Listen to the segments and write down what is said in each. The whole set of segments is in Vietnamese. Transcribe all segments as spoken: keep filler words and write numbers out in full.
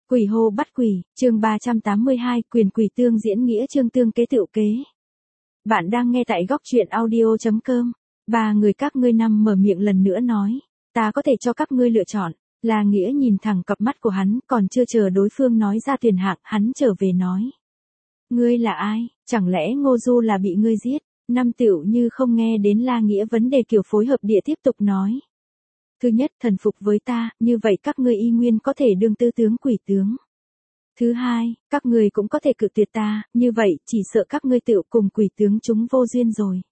Quỷ hô bắt quỷ, chương ba trăm tám mươi hai, quyền quỷ tương diễn nghĩa chương tương kế tựu kế. Bạn đang nghe tại góc truyện audio chấm com. Ba người các ngươi năm mở miệng lần nữa nói, ta có thể cho các ngươi lựa chọn. Là Nghĩa nhìn thẳng cặp mắt của hắn, còn chưa chờ đối phương nói ra tuyển hạng, hắn trở về nói. Ngươi là ai, chẳng lẽ Ngô Du là bị ngươi giết? Năm tựu như không nghe đến La Nghĩa vấn đề kiểu phối hợp địa tiếp tục nói. Thứ nhất, thần phục với ta, như vậy các ngươi y nguyên có thể đương tư tướng quỷ tướng. Thứ hai, các ngươi cũng có thể cự tuyệt ta, như vậy chỉ sợ các ngươi tựu cùng quỷ tướng chúng vô duyên rồi.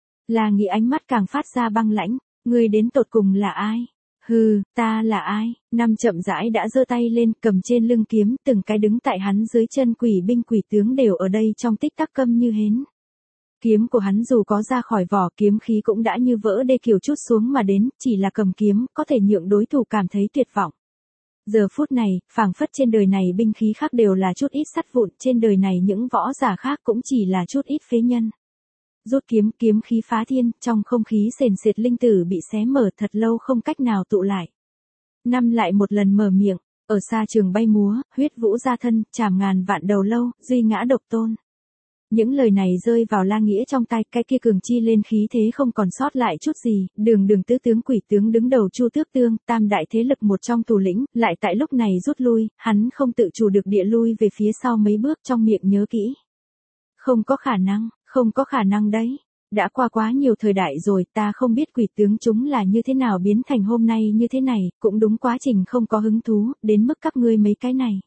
La Nghĩa ánh mắt càng phát ra băng lãnh, ngươi đến tột cùng là ai? Hừ, ta là ai? Năm chậm rãi đã giơ tay lên, cầm trên lưng kiếm, từng cái đứng tại hắn dưới chân quỷ binh quỷ tướng đều ở đây trong tích tắc câm như hến. Kiếm của hắn dù có ra khỏi vỏ, kiếm khí cũng đã như vỡ đê kiểu chút xuống mà đến, chỉ là cầm kiếm, có thể nhượng đối thủ cảm thấy tuyệt vọng. Giờ phút này, phảng phất trên đời này binh khí khác đều là chút ít sắt vụn, trên đời này những võ giả khác cũng chỉ là chút ít phế nhân. Rút kiếm, kiếm khí phá thiên, trong không khí sền sệt linh tử bị xé mở thật lâu không cách nào tụ lại. Năm lại một lần mở miệng, ở xa trường bay múa, huyết vũ ra thân, chảm ngàn vạn đầu lâu, duy ngã độc tôn. Những lời này rơi vào La Nghĩa trong tay, cái kia cường chi lên khí thế không còn sót lại chút gì, đường đường tứ tướng quỷ tướng đứng đầu Chu Tước Tương, tam đại thế lực một trong thủ lĩnh, lại tại lúc này rút lui, hắn không tự chủ được địa lui về phía sau mấy bước, trong miệng nhớ kỹ. Không có khả năng, không có khả năng đấy. Đã qua quá nhiều thời đại rồi, ta không biết quỷ tướng chúng là như thế nào biến thành hôm nay như thế này, cũng đúng quá trình không có hứng thú, đến mức các ngươi mấy cái này.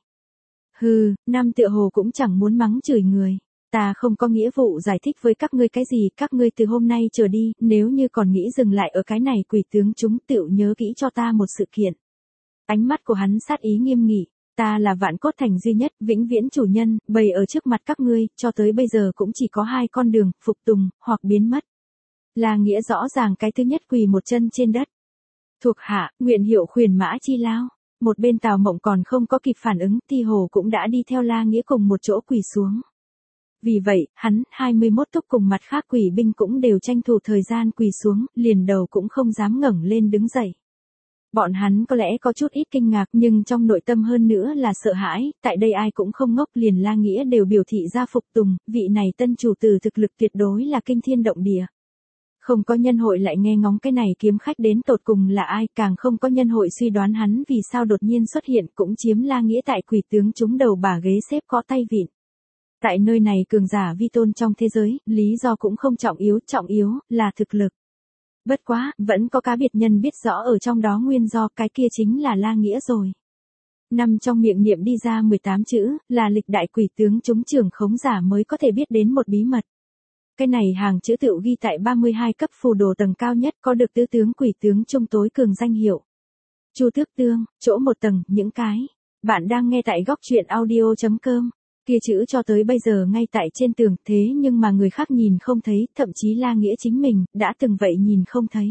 Hừ, năm tựa hồ cũng chẳng muốn mắng chửi người. Ta không có nghĩa vụ giải thích với các ngươi cái gì, các ngươi từ hôm nay trở đi, nếu như còn nghĩ dừng lại ở cái này quỷ tướng chúng tựu nhớ kỹ cho ta một sự kiện. Ánh mắt của hắn sát ý nghiêm nghị, ta là Vạn Cốt Thành duy nhất, vĩnh viễn chủ nhân, bày ở trước mặt các ngươi, cho tới bây giờ cũng chỉ có hai con đường, phục tùng, hoặc biến mất. Là Nghĩa rõ ràng cái thứ nhất quỳ một chân trên đất. Thuộc hạ, nguyện hiệu khuyển mã chi lao. Một bên Tào Mộng còn không có kịp phản ứng, Ti Hồ cũng đã đi theo La Nghĩa cùng một chỗ quỳ xuống. Vì vậy, hắn, hai mươi mốt túc cùng mặt khác quỷ binh cũng đều tranh thủ thời gian quỳ xuống, liền đầu cũng không dám ngẩng lên đứng dậy. Bọn hắn có lẽ có chút ít kinh ngạc nhưng trong nội tâm hơn nữa là sợ hãi, tại đây ai cũng không ngốc, liền La Nghĩa đều biểu thị ra phục tùng, vị này tân chủ tử thực lực tuyệt đối là kinh thiên động địa. Không có nhân hội lại nghe ngóng cái này kiếm khách đến tột cùng là ai, càng không có nhân hội suy đoán hắn vì sao đột nhiên xuất hiện cũng chiếm La Nghĩa tại quỷ tướng chúng đầu bà ghế xếp có tay vịn. Tại nơi này cường giả vi tôn trong thế giới, lý do cũng không trọng yếu, trọng yếu là thực lực. Bất quá, vẫn có cá biệt nhân biết rõ ở trong đó nguyên do, cái kia chính là La Nghĩa rồi. Năm trong miệng niệm đi ra mười tám chữ, là lịch đại quỷ tướng chúng trưởng khống giả mới có thể biết đến một bí mật. Cái này hàng chữ tựu ghi tại ba mươi hai cấp phù đồ tầng cao nhất có được tứ tướng quỷ tướng trung tối cường danh hiệu. Chu Tước Tương, chỗ một tầng, những cái. Bạn đang nghe tại góc truyện audio chấm com. Kia chữ cho tới bây giờ ngay tại trên tường, thế nhưng mà người khác nhìn không thấy, thậm chí La Nghĩa chính mình, đã từng vậy nhìn không thấy.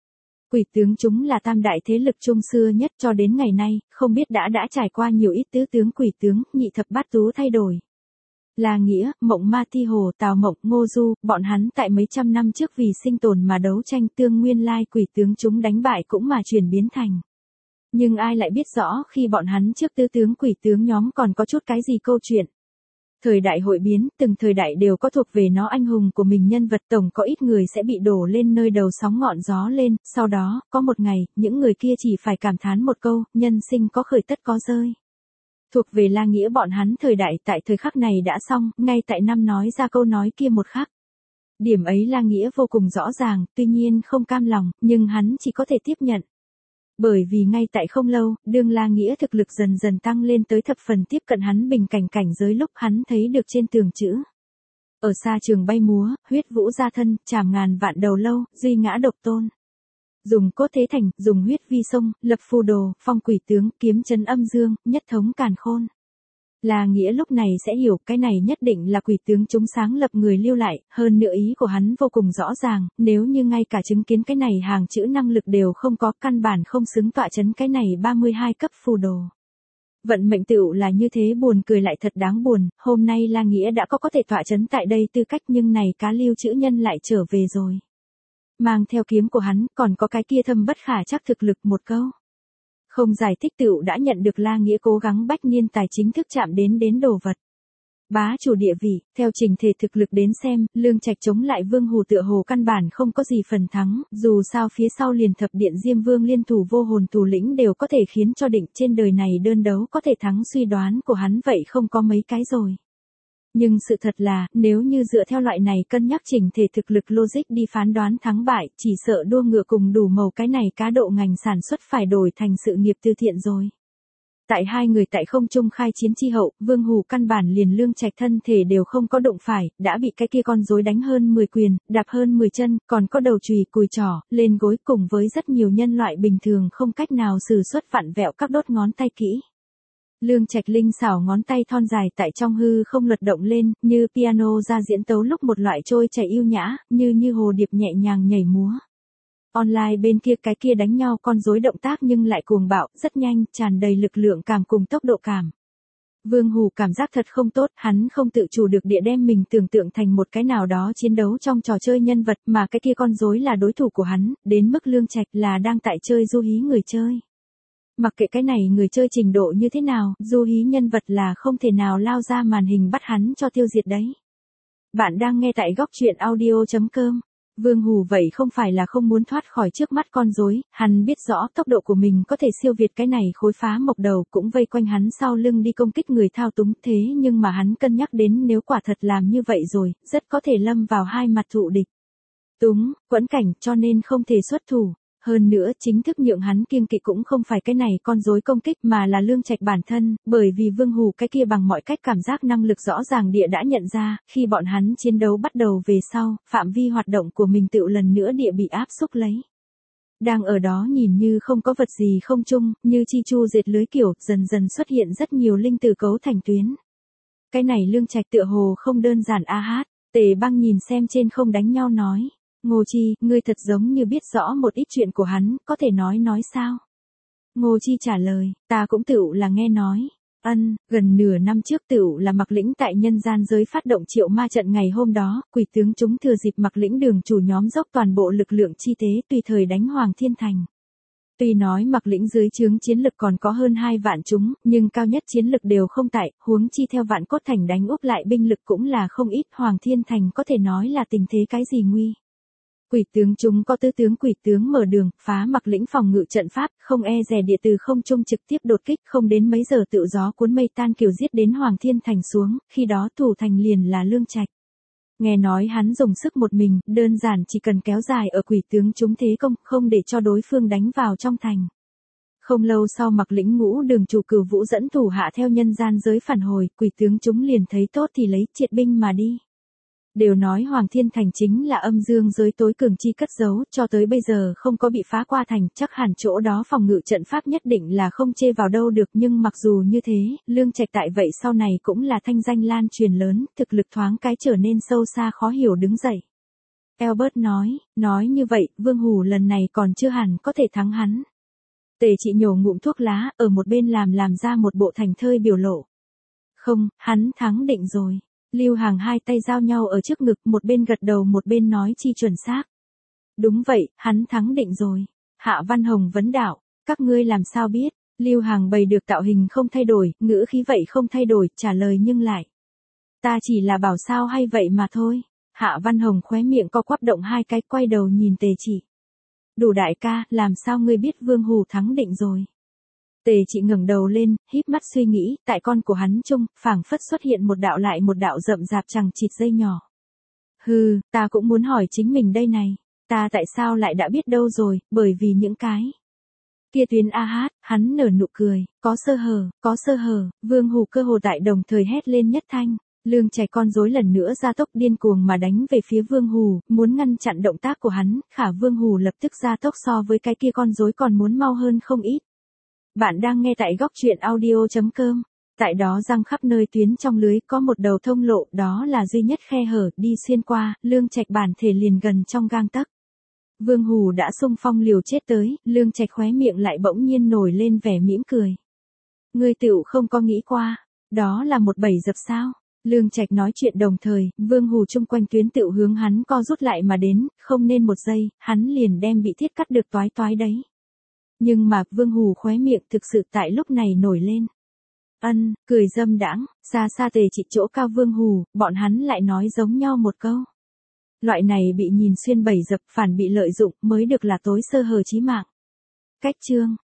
Quỷ tướng chúng là tam đại thế lực trung xưa nhất cho đến ngày nay, không biết đã đã trải qua nhiều ít tứ tướng quỷ tướng, nhị thập bát tú thay đổi. La Nghĩa, Mộng Ma Ti Hồ, Tào Mộng, Ngô Du, bọn hắn tại mấy trăm năm trước vì sinh tồn mà đấu tranh, tương nguyên lai quỷ tướng chúng đánh bại cũng mà chuyển biến thành. Nhưng ai lại biết rõ khi bọn hắn trước tứ tướng quỷ tướng nhóm còn có chút cái gì câu chuyện. Thời đại hội biến, từng thời đại đều có thuộc về nó anh hùng của mình nhân vật, tổng có ít người sẽ bị đổ lên nơi đầu sóng ngọn gió lên, sau đó, có một ngày, những người kia chỉ phải cảm thán một câu, nhân sinh có khởi tất có rơi. Thuộc về La Nghĩa bọn hắn thời đại tại thời khắc này đã xong, ngay tại năm nói ra câu nói kia một khắc. Điểm ấy La Nghĩa vô cùng rõ ràng, tuy nhiên không cam lòng, nhưng hắn chỉ có thể tiếp nhận. Bởi vì ngay tại không lâu, đương La Nghĩa thực lực dần dần tăng lên tới thập phần tiếp cận hắn bình cảnh cảnh giới lúc hắn thấy được trên tường chữ. Ở xa trường bay múa, huyết vũ ra thân, chảm ngàn vạn đầu lâu, duy ngã độc tôn. Dùng cốt thế thành, dùng huyết vi sông, lập phù đồ, phong quỷ tướng, kiếm chấn âm dương, nhất thống càn khôn. La Nghĩa lúc này sẽ hiểu cái này nhất định là quỷ tướng chúng sáng lập người lưu lại, hơn nữa ý của hắn vô cùng rõ ràng, nếu như ngay cả chứng kiến cái này hàng chữ năng lực đều không có, căn bản không xứng tọa chấn cái này ba mươi hai cấp phù đồ. Vận mệnh tựu là như thế, buồn cười lại thật đáng buồn, hôm nay La Nghĩa đã có có thể tọa chấn tại đây tư cách nhưng này cá lưu chữ nhân lại trở về rồi. Mang theo kiếm của hắn, còn có cái kia thâm bất khả chắc thực lực một câu. Không giải thích tựu đã nhận được La Nghĩa cố gắng bách niên tài chính thức chạm đến đến đồ vật. Bá chủ địa vị, theo trình thể thực lực đến xem, Lương Trạch chống lại Vương Hù tựa hồ căn bản không có gì phần thắng, dù sao phía sau liền thập điện Diêm Vương liên thủ vô hồn thủ lĩnh đều có thể khiến cho định trên đời này đơn đấu có thể thắng suy đoán của hắn vậy không có mấy cái rồi. Nhưng sự thật là, nếu như dựa theo loại này cân nhắc trình thể thực lực logic đi phán đoán thắng bại, chỉ sợ đua ngựa cùng đủ màu cái này cá độ ngành sản xuất phải đổi thành sự nghiệp từ thiện rồi. Tại hai người tại không trung khai chiến chi hậu, Vương Hù căn bản liền Lương Trạch thân thể đều không có đụng phải, đã bị cái kia con rối đánh hơn mười quyền, đạp hơn mười chân, còn có đầu chùy, cùi trỏ, lên gối cùng với rất nhiều nhân loại bình thường không cách nào sử xuất vặn vẹo các đốt ngón tay kỹ. Lương Trạch linh xảo ngón tay thon dài tại trong hư không lật động lên, như piano ra diễn tấu lúc một loại trôi chảy yêu nhã, như như hồ điệp nhẹ nhàng nhảy múa. Online bên kia cái kia đánh nhau con rối động tác nhưng lại cuồng bạo, rất nhanh, tràn đầy lực lượng cảm cùng tốc độ cảm. Vương Hù cảm giác thật không tốt, hắn không tự chủ được địa đem mình tưởng tượng thành một cái nào đó chiến đấu trong trò chơi nhân vật mà cái kia con rối là đối thủ của hắn, đến mức Lương Trạch là đang tại chơi du hí người chơi. Mặc kệ cái này người chơi trình độ như thế nào, du hí nhân vật là không thể nào lao ra màn hình bắt hắn cho tiêu diệt đấy. Bạn đang nghe tại góc truyện audio chấm com. Vương Hù vậy không phải là không muốn thoát khỏi trước mắt con rối, hắn biết rõ tốc độ của mình có thể siêu việt cái này khối phá mộc đầu cũng vây quanh hắn sau lưng đi công kích người thao túng thế nhưng mà hắn cân nhắc đến nếu quả thật làm như vậy rồi, rất có thể lâm vào hai mặt thụ địch. Túng, quẫn cảnh cho nên không thể xuất thủ. Hơn nữa chính thức nhượng hắn kiêng kỵ cũng không phải cái này con rối công kích mà là Lương Trạch bản thân, bởi vì Vương Hù cái kia bằng mọi cách cảm giác năng lực rõ ràng địa đã nhận ra, khi bọn hắn chiến đấu bắt đầu về sau, phạm vi hoạt động của mình tự lần nữa địa bị áp xúc lấy. Đang ở đó nhìn như không có vật gì không chung, như chi chu dệt lưới kiểu, dần dần xuất hiện rất nhiều linh từ cấu thành tuyến. Cái này Lương Trạch tựa hồ không đơn giản a hát, Tề Băng nhìn xem trên không đánh nhau nói. Ngô Chi, ngươi thật giống như biết rõ một ít chuyện của hắn, có thể nói nói sao? Ngô Chi trả lời, ta cũng tựu là nghe nói. Ân, gần nửa năm trước tựu là Mặc Lĩnh tại nhân gian giới phát động triệu ma trận ngày hôm đó, quỷ tướng chúng thừa dịp Mặc Lĩnh đường chủ nhóm dốc toàn bộ lực lượng chi tế tùy thời đánh Hoàng Thiên Thành. Tuy nói Mặc Lĩnh dưới trướng chiến lực còn có hơn hai vạn chúng, nhưng cao nhất chiến lực đều không tại, huống chi theo Vạn Cốt Thành đánh úp lại binh lực cũng là không ít, Hoàng Thiên Thành có thể nói là tình thế cái gì nguy. Quỷ tướng chúng có tứ tướng quỷ tướng mở đường, phá Mặc Lĩnh phòng ngự trận pháp, không e dè địa từ không trung trực tiếp đột kích, không đến mấy giờ tự gió cuốn mây tan kiểu giết đến Hoàng Thiên Thành xuống, khi đó thủ thành liền là Lương Trạch. Nghe nói hắn dùng sức một mình, đơn giản chỉ cần kéo dài ở quỷ tướng chúng thế công, không để cho đối phương đánh vào trong thành. Không lâu sau Mặc Lĩnh ngũ đường chủ Cửu Vũ dẫn thủ hạ theo nhân gian giới phản hồi, quỷ tướng chúng liền thấy tốt thì lấy triệt binh mà đi. Đều nói Hoàng Thiên Thành chính là âm dương giới tối cường chi cất giấu, cho tới bây giờ không có bị phá qua thành, chắc hẳn chỗ đó phòng ngự trận pháp nhất định là không chê vào đâu được, nhưng mặc dù như thế, Lương Trạch tại vậy sau này cũng là thanh danh lan truyền lớn, thực lực thoáng cái trở nên sâu xa khó hiểu đứng dậy. Albert nói, nói như vậy, Vương Hù lần này còn chưa hẳn có thể thắng hắn. Tề Trị nhổ ngụm thuốc lá, ở một bên làm làm ra một bộ thành thơi biểu lộ. Không, hắn thắng định rồi. Lưu Hàng hai tay giao nhau ở trước ngực, một bên gật đầu một bên nói chi chuẩn xác. Đúng vậy, hắn thắng định rồi. Hạ Văn Hồng vấn đạo, các ngươi làm sao biết? Lưu Hàng bày được tạo hình không thay đổi, ngữ khí vậy không thay đổi, trả lời nhưng lại. Ta chỉ là bảo sao hay vậy mà thôi. Hạ Văn Hồng khóe miệng co quắp động hai cái, quay đầu nhìn Tề Trị. Đủ đại ca, làm sao ngươi biết Vương Hù thắng định rồi? Tề Trị ngẩng đầu lên, híp mắt suy nghĩ, tại con của hắn chung, phảng phất xuất hiện một đạo lại một đạo rậm rạp chằng chịt dây nhỏ. Hừ, ta cũng muốn hỏi chính mình đây này, ta tại sao lại đã biết đâu rồi, bởi vì những cái kia tuyến a hát, hắn nở nụ cười, có sơ hở, có sơ hở, Vương Hù cơ hồ tại đồng thời hét lên nhất thanh. Lương Trạch con rối lần nữa ra tốc điên cuồng mà đánh về phía Vương Hù, muốn ngăn chặn động tác của hắn, khả Vương Hù lập tức ra tốc so với cái kia con rối còn muốn mau hơn không ít. Bạn đang nghe tại góc truyện audio chấm com. Tại đó răng khắp nơi tuyến trong lưới có một đầu thông lộ, đó là duy nhất khe hở, đi xuyên qua, Lương Trạch bản thể liền gần trong gang tấc. Vương Hù đã xung phong liều chết tới, Lương Trạch khóe miệng lại bỗng nhiên nổi lên vẻ mỉm cười. Ngươi tựu không có nghĩ qua, đó là một bẫy dập sao? Lương Trạch nói chuyện đồng thời, Vương Hù chung quanh tuyến tựu hướng hắn co rút lại mà đến, không nên một giây, hắn liền đem bị thiết cắt được toái toái đấy. Nhưng mà Vương Hù khóe miệng thực sự tại lúc này nổi lên. Ân, cười dâm đãng, xa xa Tề Trị chỗ cao Vương Hù, bọn hắn lại nói giống nhau một câu. Loại này bị nhìn xuyên bầy dập phản bị lợi dụng mới được là tối sơ hở chí mạng. Cách chương